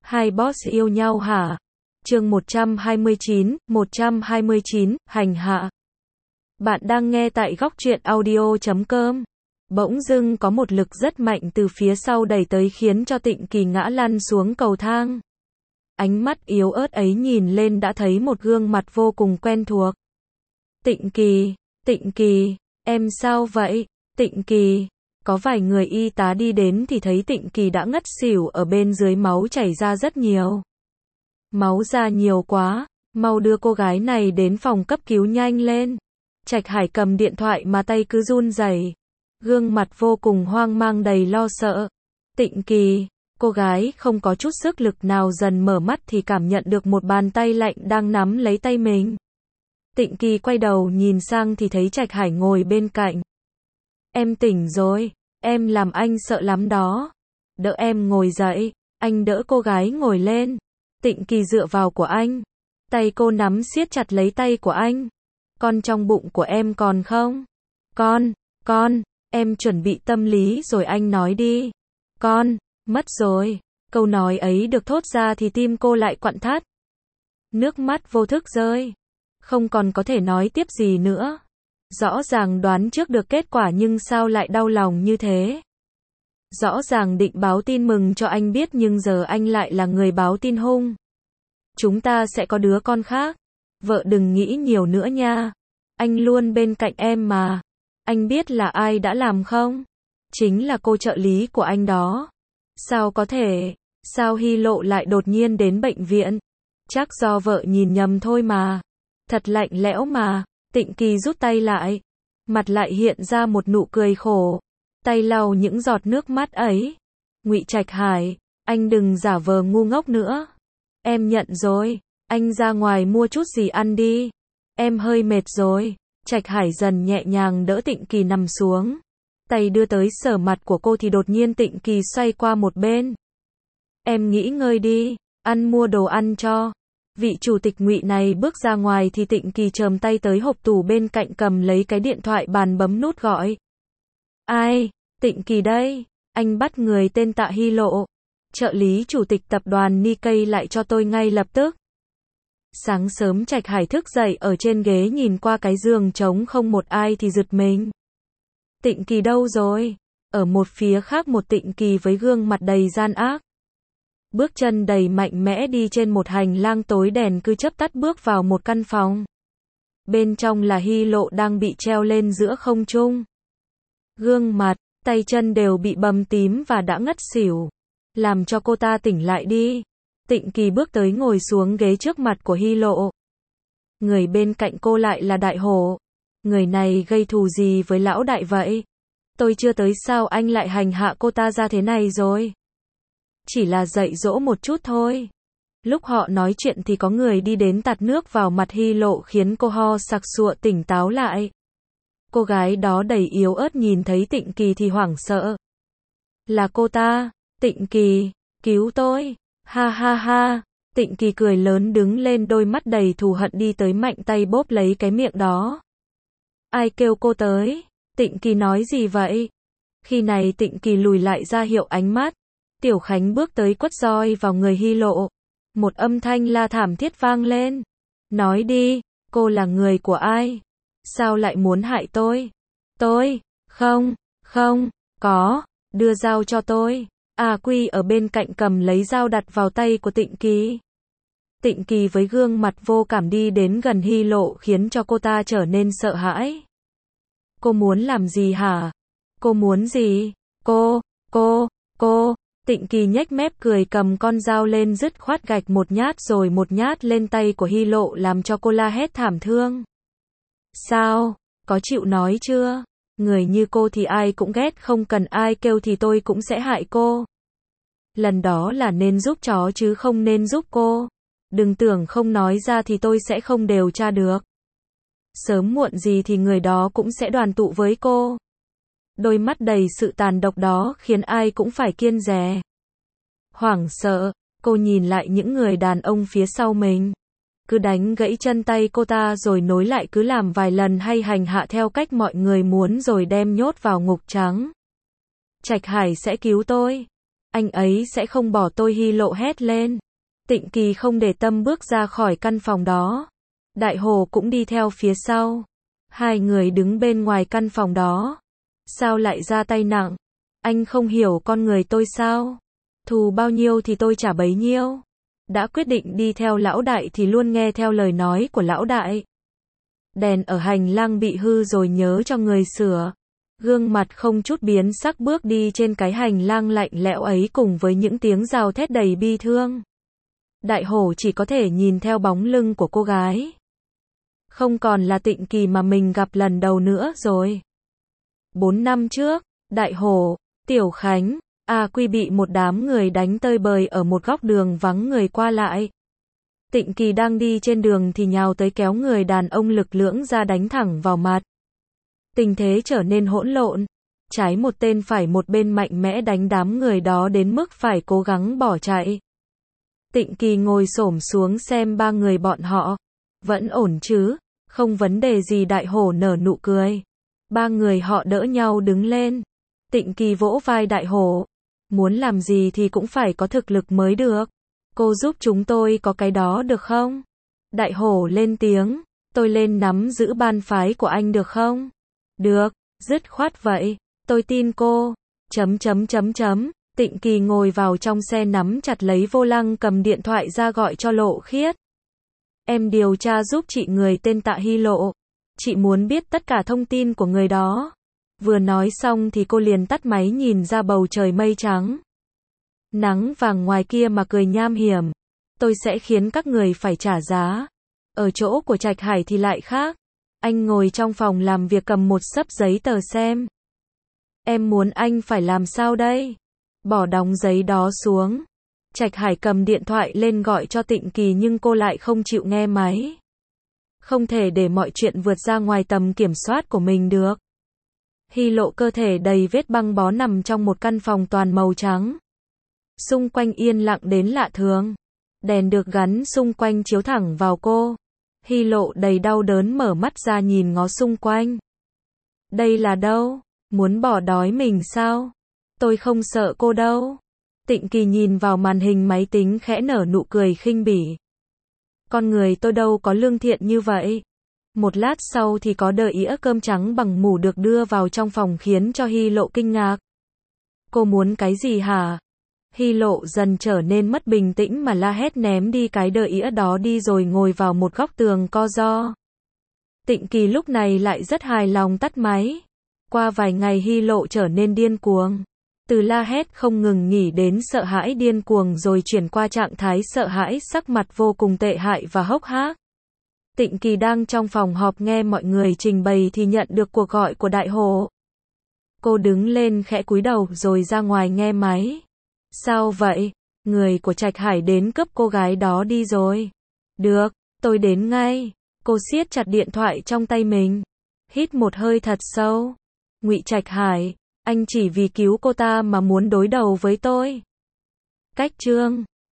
Hai boss yêu nhau hả? Chương 129, hành hạ. Bạn đang nghe tại góc truyện audio.com. Bỗng dưng có một lực rất mạnh từ phía sau đẩy tới khiến cho Tịnh Kỳ ngã lăn xuống cầu thang. Ánh mắt yếu ớt ấy nhìn lên đã thấy một gương mặt vô cùng quen thuộc. Tịnh Kỳ, em sao vậy? Tịnh Kỳ. Có vài người y tá đi đến thì thấy Tịnh Kỳ đã ngất xỉu ở bên dưới, máu chảy ra rất nhiều. Máu ra nhiều quá, mau đưa cô gái này đến phòng cấp cứu nhanh lên. Trạch Hải cầm điện thoại mà tay cứ run rẩy, gương mặt vô cùng hoang mang đầy lo sợ. Tịnh Kỳ, cô gái không có chút sức lực nào dần mở mắt thì cảm nhận được một bàn tay lạnh đang nắm lấy tay mình. Tịnh Kỳ quay đầu nhìn sang thì thấy Trạch Hải ngồi bên cạnh. Em tỉnh rồi, em làm anh sợ lắm đó. Đỡ em ngồi dậy, anh đỡ cô gái ngồi lên. Tịnh Kỳ dựa vào của anh. Tay cô nắm siết chặt lấy tay của anh. Con trong bụng của em còn không? Con, em chuẩn bị tâm lý rồi anh nói đi. Con, mất rồi. Câu nói ấy được thốt ra thì tim cô lại quặn thắt. Nước mắt vô thức rơi. Không còn có thể nói tiếp gì nữa. Rõ ràng đoán trước được kết quả nhưng sao lại đau lòng như thế? Rõ ràng định báo tin mừng cho anh biết nhưng giờ anh lại là người báo tin hung. Chúng ta sẽ có đứa con khác. Vợ đừng nghĩ nhiều nữa nha. Anh luôn bên cạnh em mà. Anh biết là ai đã làm không? Chính là cô trợ lý của anh đó. Sao có thể? Sao Hy Lộ lại đột nhiên đến bệnh viện? Chắc do vợ nhìn nhầm thôi mà. Thật lạnh lẽo mà. Tịnh Kỳ rút tay lại. Mặt lại hiện ra một nụ cười khổ. Tay lau những giọt nước mắt ấy. Ngụy Trạch Hải, anh đừng giả vờ ngu ngốc nữa. Em nhận rồi, anh ra ngoài mua chút gì ăn đi. Em hơi mệt rồi. Trạch Hải dần nhẹ nhàng đỡ Tịnh Kỳ nằm xuống. Tay đưa tới sờ mặt của cô thì đột nhiên Tịnh Kỳ xoay qua một bên. Em nghỉ ngơi đi, ăn mua đồ ăn cho. Vị chủ tịch Ngụy này bước ra ngoài thì Tịnh Kỳ chồm tay tới hộp tủ bên cạnh cầm lấy cái điện thoại bàn bấm nút gọi. Ai? Tịnh Kỳ đây. Anh bắt người tên Tạ Hy Lộ. Trợ lý chủ tịch tập đoàn Nikkei lại cho tôi ngay lập tức. Sáng sớm Trạch Hải thức dậy ở trên ghế nhìn qua cái giường trống không một ai thì giật mình. Tịnh Kỳ đâu rồi? Ở một phía khác một Tịnh Kỳ với gương mặt đầy gian ác. Bước chân đầy mạnh mẽ đi trên một hành lang tối đèn cứ chớp tắt bước vào một căn phòng. Bên trong là Hy Lộ đang bị treo lên giữa không trung. Gương mặt, tay chân đều bị bầm tím và đã ngất xỉu. Làm cho cô ta tỉnh lại đi. Tịnh Kỳ bước tới ngồi xuống ghế trước mặt của Hy Lộ. Người bên cạnh cô lại là Đại Hổ. Người này gây thù gì với lão đại vậy? Tôi chưa tới sao anh lại hành hạ cô ta ra thế này rồi? Chỉ là dạy dỗ một chút thôi. Lúc họ nói chuyện thì có người đi đến tạt nước vào mặt Hy Lộ khiến cô ho sặc sụa tỉnh táo lại. Cô gái đó đầy yếu ớt nhìn thấy Tịnh Kỳ thì hoảng sợ. Là cô ta. Tịnh Kỳ, cứu tôi. Ha ha ha. Tịnh Kỳ cười lớn đứng lên, đôi mắt đầy thù hận đi tới mạnh tay bóp lấy cái miệng đó. Ai kêu cô tới? Tịnh Kỳ nói gì vậy? Khi này Tịnh Kỳ lùi lại ra hiệu ánh mắt. Tiểu Khánh bước tới quất roi vào người Hy Lộ. Một âm thanh la thảm thiết vang lên. Nói đi, cô là người của ai? Sao lại muốn hại tôi? Tôi, không, có, đưa dao cho tôi. Quy ở bên cạnh cầm lấy dao đặt vào tay của Tịnh Kỳ. Tịnh Kỳ với gương mặt vô cảm đi đến gần Hy Lộ khiến cho cô ta trở nên sợ hãi. Cô muốn làm gì hả? Cô muốn gì? Cô. Tịnh Kỳ nhếch mép cười cầm con dao lên dứt khoát gạch một nhát rồi một nhát lên tay của Hy Lộ làm cho cô la hét thảm thương. Sao? Có chịu nói chưa? Người như cô thì ai cũng ghét, không cần ai kêu thì tôi cũng sẽ hại cô. Lần đó là nên giúp chó chứ không nên giúp cô. Đừng tưởng không nói ra thì tôi sẽ không điều tra được. Sớm muộn gì thì người đó cũng sẽ đoàn tụ với cô. Đôi mắt đầy sự tàn độc đó khiến ai cũng phải kiêng dè. Hoảng sợ, cô nhìn lại những người đàn ông phía sau mình. Cứ đánh gãy chân tay cô ta rồi nối lại, cứ làm vài lần hay hành hạ theo cách mọi người muốn rồi đem nhốt vào ngục trắng. Trạch Hải sẽ cứu tôi. Anh ấy sẽ không bỏ tôi, Hy Lộ hét lên. Tịnh Kỳ không để tâm bước ra khỏi căn phòng đó. Đại Hồ cũng đi theo phía sau. Hai người đứng bên ngoài căn phòng đó. Sao lại ra tay nặng? Anh không hiểu con người tôi sao? Thù bao nhiêu thì tôi trả bấy nhiêu. Đã quyết định đi theo lão đại thì luôn nghe theo lời nói của lão đại. Đèn ở hành lang bị hư rồi, nhớ cho người sửa. Gương mặt không chút biến sắc bước đi trên cái hành lang lạnh lẽo ấy cùng với những tiếng gào thét đầy bi thương. Đại Hổ chỉ có thể nhìn theo bóng lưng của cô gái. Không còn là Tịnh Kỳ mà mình gặp lần đầu nữa rồi. 4 năm trước, Đại Hổ, Tiểu Khánh, A Quy bị một đám người đánh tơi bời ở một góc đường vắng người qua lại. Tịnh Kỳ đang đi trên đường thì nhào tới kéo người đàn ông lực lưỡng ra đánh thẳng vào mặt. Tình thế trở nên hỗn lộn. Trái một tên phải một bên mạnh mẽ đánh đám người đó đến mức phải cố gắng bỏ chạy. Tịnh Kỳ ngồi xổm xuống xem ba người bọn họ. Vẫn ổn chứ? Không vấn đề gì, Đại Hổ nở nụ cười. Ba người họ đỡ nhau đứng lên. Tịnh Kỳ vỗ vai Đại Hổ. Muốn làm gì thì cũng phải có thực lực mới được. Cô giúp chúng tôi có cái đó được không? Đại Hổ lên tiếng. Tôi lên nắm giữ ban phái của anh được không? Được, dứt khoát vậy. Tôi tin cô. Tịnh Kỳ ngồi vào trong xe nắm chặt lấy vô lăng, cầm điện thoại ra gọi cho Lộ Khiết. Em điều tra giúp chị người tên Tạ Hy Lộ. Chị muốn biết tất cả thông tin của người đó. Vừa nói xong thì cô liền tắt máy, nhìn ra bầu trời mây trắng. Nắng vàng ngoài kia mà cười nham hiểm. Tôi sẽ khiến các người phải trả giá. Ở chỗ của Trạch Hải thì lại khác. Anh ngồi trong phòng làm việc cầm một xấp giấy tờ xem. Em muốn anh phải làm sao đây? Bỏ đóng giấy đó xuống. Trạch Hải cầm điện thoại lên gọi cho Tịnh Kỳ nhưng cô lại không chịu nghe máy. Không thể để mọi chuyện vượt ra ngoài tầm kiểm soát của mình được. Hy Lộ cơ thể đầy vết băng bó nằm trong một căn phòng toàn màu trắng. Xung quanh yên lặng đến lạ thường. Đèn được gắn xung quanh chiếu thẳng vào cô. Hy Lộ đầy đau đớn mở mắt ra nhìn ngó xung quanh. Đây là đâu? Muốn bỏ đói mình sao? Tôi không sợ cô đâu. Tịnh Kỳ nhìn vào màn hình máy tính khẽ nở nụ cười khinh bỉ. Con người tôi đâu có lương thiện như vậy. Một lát sau thì có đợi ĩa cơm trắng bằng mủ được đưa vào trong phòng khiến cho Hy Lộ kinh ngạc. Cô muốn cái gì hả? Hy Lộ dần trở nên mất bình tĩnh mà la hét ném đi cái đợi ĩa đó đi rồi ngồi vào một góc tường co ro. Tịnh Kỳ lúc này lại rất hài lòng tắt máy. Qua vài ngày Hy Lộ trở nên điên cuồng. Từ la hét không ngừng nghỉ đến sợ hãi điên cuồng rồi chuyển qua trạng thái sợ hãi, sắc mặt vô cùng tệ hại và hốc hác. Tịnh Kỳ đang trong phòng họp nghe mọi người trình bày thì nhận được cuộc gọi của Đại Hồ. Cô đứng lên khẽ cúi đầu rồi ra ngoài nghe máy. Sao vậy? Người của Trạch Hải đến cướp cô gái đó đi rồi. Được, tôi đến ngay. Cô siết chặt điện thoại trong tay mình. Hít một hơi thật sâu. Ngụy Trạch Hải, anh chỉ vì cứu cô ta mà muốn đối đầu với tôi. Cách chương